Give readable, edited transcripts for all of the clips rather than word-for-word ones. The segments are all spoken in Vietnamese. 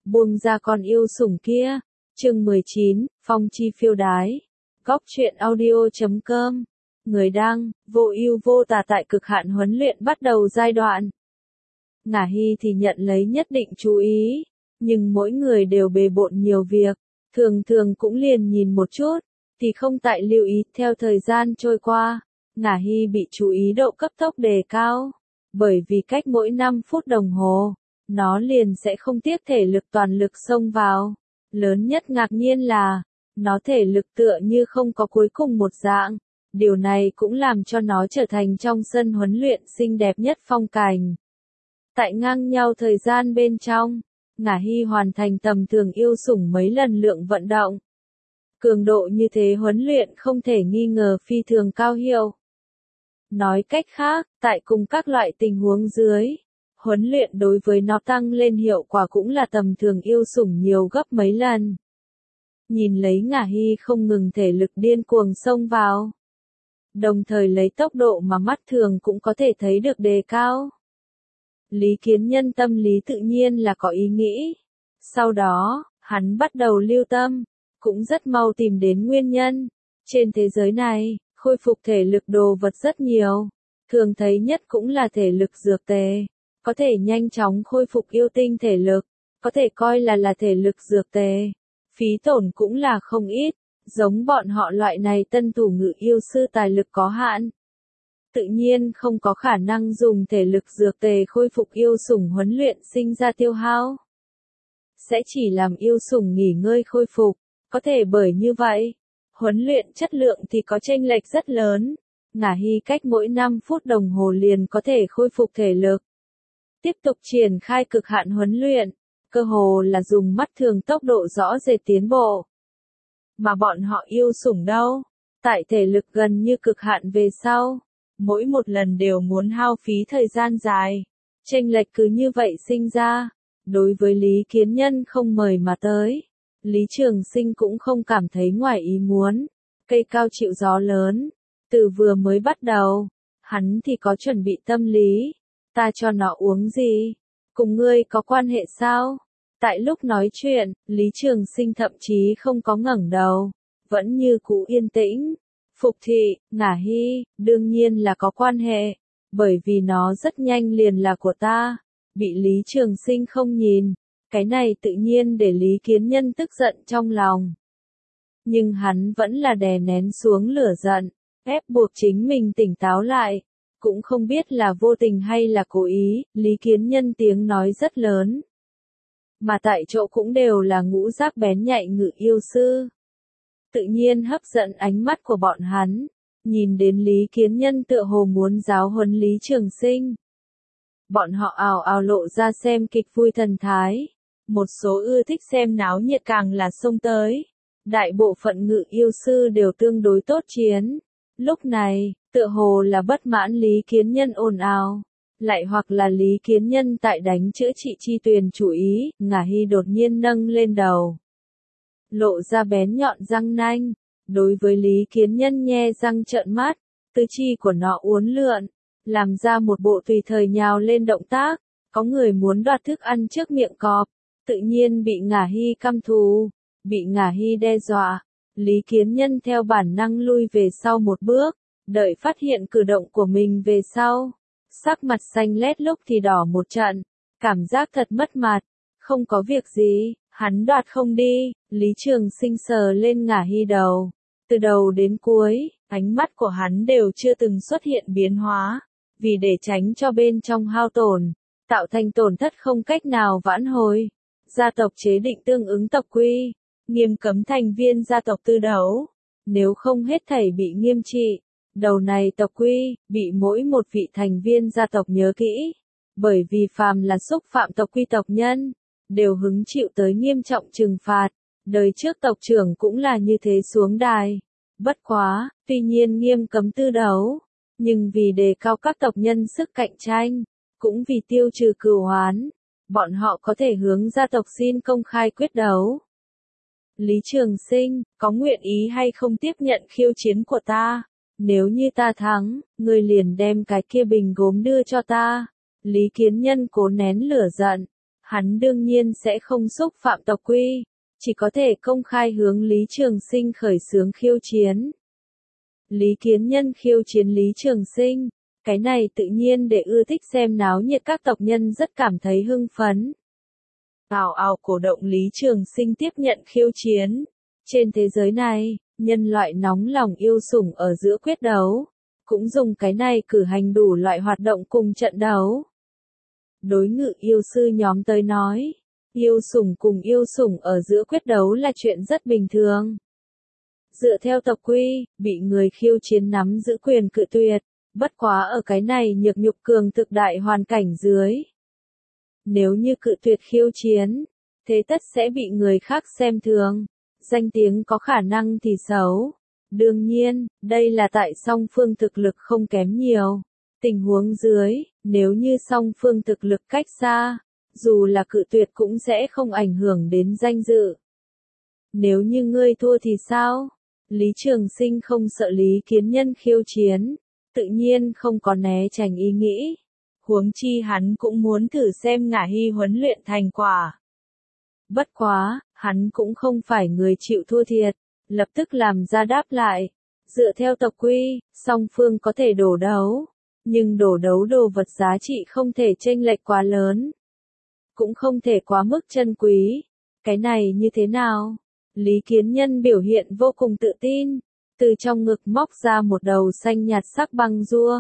buông ra con yêu sủng kia. Chương 19, Phong chi phiêu đái. Góc truyện audio.com. Người đăng, vô ưu vô tà. Tại cực hạn huấn luyện bắt đầu giai đoạn. Ngả Hy thì nhận lấy nhất định chú ý, nhưng mỗi người đều bề bộn nhiều việc, thường thường cũng liền nhìn một chút, thì không tại lưu ý. Theo thời gian trôi qua, Ngả Hy bị chú ý độ cấp tốc đề cao, bởi vì cách mỗi 5 phút đồng hồ, nó liền sẽ không tiếc thể lực toàn lực xông vào. Lớn nhất ngạc nhiên là, nó thể lực tựa như không có cuối cùng một dạng. Điều này cũng làm cho nó trở thành trong sân huấn luyện xinh đẹp nhất phong cảnh. Tại ngang nhau thời gian bên trong, Ngả Hy hoàn thành tầm thường yêu sủng mấy lần lượng vận động. Cường độ như thế huấn luyện không thể nghi ngờ phi thường cao hiệu. Nói cách khác, tại cùng các loại tình huống dưới, huấn luyện đối với nó tăng lên hiệu quả cũng là tầm thường yêu sủng nhiều gấp mấy lần. Nhìn lấy Ngả Hy không ngừng thể lực điên cuồng xông vào, đồng thời lấy tốc độ mà mắt thường cũng có thể thấy được đề cao. Lý Kiến Nhân tâm lý tự nhiên là có ý nghĩ. Sau đó, hắn bắt đầu lưu tâm, cũng rất mau tìm đến nguyên nhân. Trên thế giới này, khôi phục thể lực đồ vật rất nhiều. Thường thấy nhất cũng là thể lực dược tề. Có thể nhanh chóng khôi phục yêu tinh thể lực. Có thể coi là thể lực dược tề. Phí tổn cũng là không ít. Giống bọn họ loại này tân thủ ngự yêu sư tài lực có hạn, tự nhiên không có khả năng dùng thể lực dược tề khôi phục yêu sủng huấn luyện sinh ra tiêu hao. Sẽ chỉ làm yêu sủng nghỉ ngơi khôi phục. Có thể bởi như vậy, huấn luyện chất lượng thì có chênh lệch rất lớn. Ngả Hy cách mỗi 5 phút đồng hồ liền có thể khôi phục thể lực. Tiếp tục triển khai cực hạn huấn luyện, cơ hồ là dùng mắt thường tốc độ rõ rệt tiến bộ. Mà bọn họ yêu sủng đâu? Tại thể lực gần như cực hạn về sau, mỗi một lần đều muốn hao phí thời gian dài. Chênh lệch cứ như vậy sinh ra. Đối với Lý Kiến Nhân không mời mà tới, Lý Trường Sinh cũng không cảm thấy ngoài ý muốn. Cây cao chịu gió lớn. Từ vừa mới bắt đầu, hắn thì có chuẩn bị tâm lý. Ta cho nó uống gì? Cùng ngươi có quan hệ sao? Tại lúc nói chuyện, Lý Trường Sinh thậm chí không có ngẩng đầu, vẫn như cũ yên tĩnh. Phục thị, Ngả Hy, đương nhiên là có quan hệ, bởi vì nó rất nhanh liền là của ta. Bị Lý Trường Sinh không nhìn, cái này tự nhiên để Lý Kiến Nhân tức giận trong lòng. Nhưng hắn vẫn là đè nén xuống lửa giận, ép buộc chính mình tỉnh táo lại. Cũng không biết là vô tình hay là cố ý, Lý Kiến Nhân tiếng nói rất lớn. Mà tại chỗ cũng đều là ngũ giác bén nhạy ngự yêu sư. Tự nhiên hấp dẫn ánh mắt của bọn hắn, nhìn đến Lý Kiến Nhân tựa hồ muốn giáo huấn Lý Trường Sinh. Bọn họ ào ào lộ ra xem kịch vui thần thái. Một số ưa thích xem náo nhiệt càng là xông tới. Đại bộ phận ngự yêu sư đều tương đối tốt chiến. Lúc này, tựa hồ là bất mãn Lý Kiến Nhân ồn ào. Lại hoặc là Lý Kiến Nhân tại đánh chữa trị chi tuyền chủ ý. Ngả Hy đột nhiên nâng lên đầu, lộ ra bén nhọn răng nanh. Đối với Lý Kiến Nhân nhe răng trợn mắt, tứ chi của nó uốn lượn, làm ra một bộ tùy thời nhào lên động tác. Có người muốn đoạt thức ăn trước miệng cọp, tự nhiên bị Ngả Hy căm thù, bị Ngả Hy đe dọa. Lý Kiến Nhân theo bản năng lui về sau một bước, đợi phát hiện cử động của mình về sau. Sắc mặt xanh lét lúc thì đỏ một trận, cảm giác thật mất mặt. Không có việc gì, hắn đoạt không đi. Lý Trường Sinh sờ lên Ngả Hy đầu. Từ đầu đến cuối, ánh mắt của hắn đều chưa từng xuất hiện biến hóa. Vì để tránh cho bên trong hao tổn, tạo thành tổn thất không cách nào vãn hồi, gia tộc chế định tương ứng tộc quy, nghiêm cấm thành viên gia tộc tư đấu. Nếu không hết thảy bị nghiêm trị. Đầu này tộc quy, bị mỗi một vị thành viên gia tộc nhớ kỹ. Bởi vì phàm là xúc phạm tộc quy tộc nhân, đều hứng chịu tới nghiêm trọng trừng phạt. Đời trước tộc trưởng cũng là như thế xuống đài. Bất quá, tuy nhiên nghiêm cấm tư đấu, nhưng vì đề cao các tộc nhân sức cạnh tranh, cũng vì tiêu trừ cừu oán, bọn họ có thể hướng gia tộc xin công khai quyết đấu. Lý Trường Sinh, có nguyện ý hay không tiếp nhận khiêu chiến của ta? Nếu như ta thắng, ngươi liền đem cái kia bình gốm đưa cho ta. Lý Kiến Nhân cố nén lửa giận. Hắn đương nhiên sẽ không xúc phạm tộc quy, chỉ có thể công khai hướng Lý Trường Sinh khởi xướng khiêu chiến. Lý Kiến Nhân khiêu chiến Lý Trường Sinh, cái này tự nhiên để ưa thích xem náo nhiệt các tộc nhân rất cảm thấy hưng phấn. Ào ào cổ động Lý Trường Sinh tiếp nhận khiêu chiến. Trên thế giới này, nhân loại nóng lòng yêu sủng ở giữa quyết đấu, cũng dùng cái này cử hành đủ loại hoạt động cùng trận đấu. Đối ngự yêu sư nhóm tới nói, yêu sủng cùng yêu sủng ở giữa quyết đấu là chuyện rất bình thường. Dựa theo tộc quy, bị người khiêu chiến nắm giữ quyền cự tuyệt, bất quá ở cái này nhược nhục cường thực đại hoàn cảnh dưới. Nếu như cự tuyệt khiêu chiến, thế tất sẽ bị người khác xem thường, danh tiếng có khả năng thì xấu. Đương nhiên, đây là tại song phương thực lực không kém nhiều. Tình huống dưới, nếu như song phương thực lực cách xa, dù là cự tuyệt cũng sẽ không ảnh hưởng đến danh dự. Nếu như ngươi thua thì sao? Lý Trường Sinh không sợ Lý Kiến Nhân khiêu chiến, tự nhiên không có né tránh ý nghĩ. Huống chi hắn cũng muốn thử xem Ngả Hy huấn luyện thành quả. Bất quá, hắn cũng không phải người chịu thua thiệt, lập tức làm ra đáp lại. Dựa theo tộc quy, song phương có thể đổ đấu, nhưng đổ đấu đồ vật giá trị không thể chênh lệch quá lớn, cũng không thể quá mức chân quý. Cái này như thế nào? Lý Kiến Nhân biểu hiện vô cùng tự tin, từ trong ngực móc ra một đầu xanh nhạt sắc băng rua.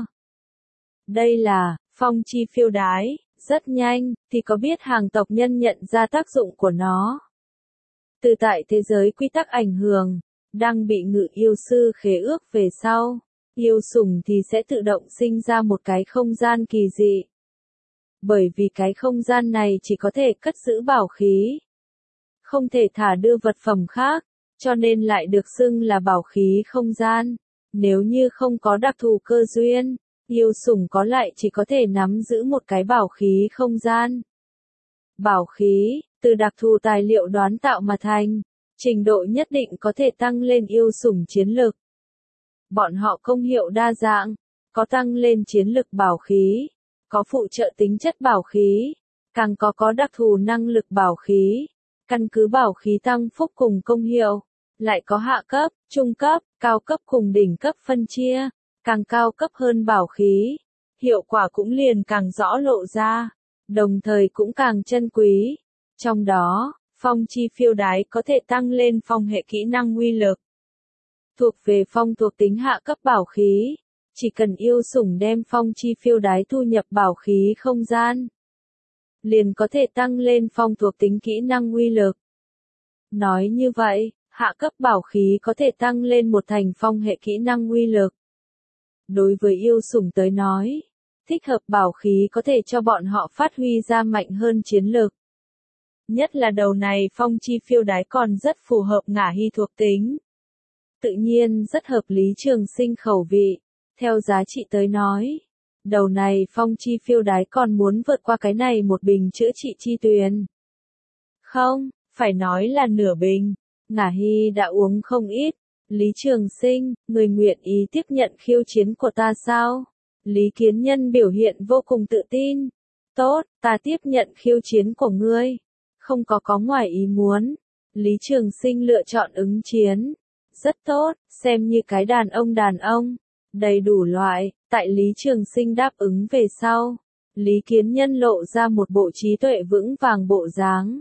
Đây là phong chi phiêu đái, rất nhanh, thì có biết hàng tộc nhân nhận ra tác dụng của nó. Từ tại thế giới quy tắc ảnh hưởng, đang bị ngự yêu sư khế ước về sau, yêu sủng thì sẽ tự động sinh ra một cái không gian kỳ dị. Bởi vì cái không gian này chỉ có thể cất giữ bảo khí, không thể thả đưa vật phẩm khác, cho nên lại được xưng là bảo khí không gian. Nếu như không có đặc thù cơ duyên, yêu sủng có lại chỉ có thể nắm giữ một cái bảo khí không gian. Bảo khí, từ đặc thù tài liệu đoán tạo mà thành, trình độ nhất định có thể tăng lên yêu sủng chiến lực. Bọn họ công hiệu đa dạng, có tăng lên chiến lực bảo khí, có phụ trợ tính chất bảo khí, càng có đặc thù năng lực bảo khí, căn cứ bảo khí tăng phúc cùng công hiệu, lại có hạ cấp, trung cấp, cao cấp cùng đỉnh cấp phân chia, càng cao cấp hơn bảo khí, hiệu quả cũng liền càng rõ lộ ra, đồng thời cũng càng chân quý. Trong đó, phong chi phiêu đái có thể tăng lên phong hệ kỹ năng uy lực. Thuộc về phong thuộc tính hạ cấp bảo khí, chỉ cần yêu sủng đem phong chi phiêu đái thu nhập bảo khí không gian, liền có thể tăng lên phong thuộc tính kỹ năng uy lực. Nói như vậy, hạ cấp bảo khí có thể tăng lên một thành phong hệ kỹ năng uy lực. Đối với yêu sủng tới nói, thích hợp bảo khí có thể cho bọn họ phát huy ra mạnh hơn chiến lực. Nhất là đầu này phong chi phiêu đái còn rất phù hợp Ngả Hy thuộc tính. Tự nhiên rất hợp Lý Trường Sinh khẩu vị. Theo giá trị tới nói, đầu này phong chi phiêu đái còn muốn vượt qua cái này một bình chữa trị chi tuyền. Không, phải nói là nửa bình. Ngả Hy đã uống không ít. Lý Trường Sinh, người nguyện ý tiếp nhận khiêu chiến của ta sao? Lý Kiến Nhân biểu hiện vô cùng tự tin. Tốt, ta tiếp nhận khiêu chiến của ngươi. Không có ngoài ý muốn. Lý Trường Sinh lựa chọn ứng chiến. Rất tốt, xem như cái đàn ông. Đầy đủ loại, tại Lý Trường Sinh đáp ứng về sau. Lý Kiến Nhân lộ ra một bộ trí tuệ vững vàng bộ dáng.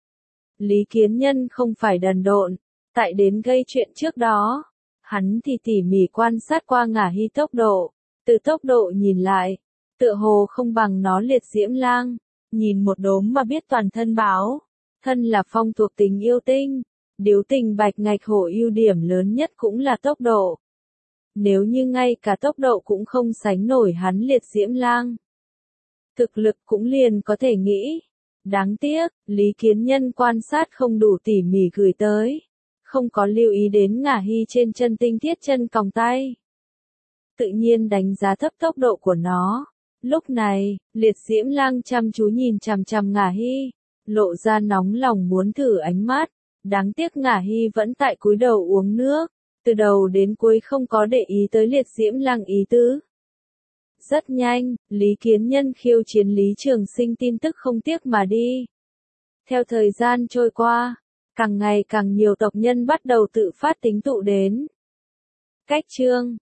Lý Kiến Nhân không phải đần độn, tại đến gây chuyện trước đó, hắn thì tỉ mỉ quan sát qua Ngả Hy tốc độ, từ tốc độ nhìn lại, tựa hồ không bằng nó liệt diễm lang, nhìn một đốm mà biết toàn thân báo, thân là phong thuộc tính yêu tinh, điếu tình bạch ngạch hổ ưu điểm lớn nhất cũng là tốc độ. Nếu như ngay cả tốc độ cũng không sánh nổi hắn liệt diễm lang, thực lực cũng liền có thể nghĩ. Đáng tiếc, Lý Kiến Nhân quan sát không đủ tỉ mỉ gửi tới, không có lưu ý đến Ngả Hy trên chân tinh thiết chân còng tay. Tự nhiên đánh giá thấp tốc độ của nó. Lúc này, liệt diễm lang chăm chú nhìn chằm chằm Ngả Hy, lộ ra nóng lòng muốn thử ánh mắt. Đáng tiếc Ngả Hy vẫn tại cúi đầu uống nước, từ đầu đến cuối không có để ý tới liệt diễm lang ý tứ. Rất nhanh, Lý Kiến Nhân khiêu chiến Lý Trường Sinh tin tức không tiếc mà đi. Theo thời gian trôi qua, càng ngày càng nhiều tộc nhân bắt đầu tự phát tính tụ đến. Cách chương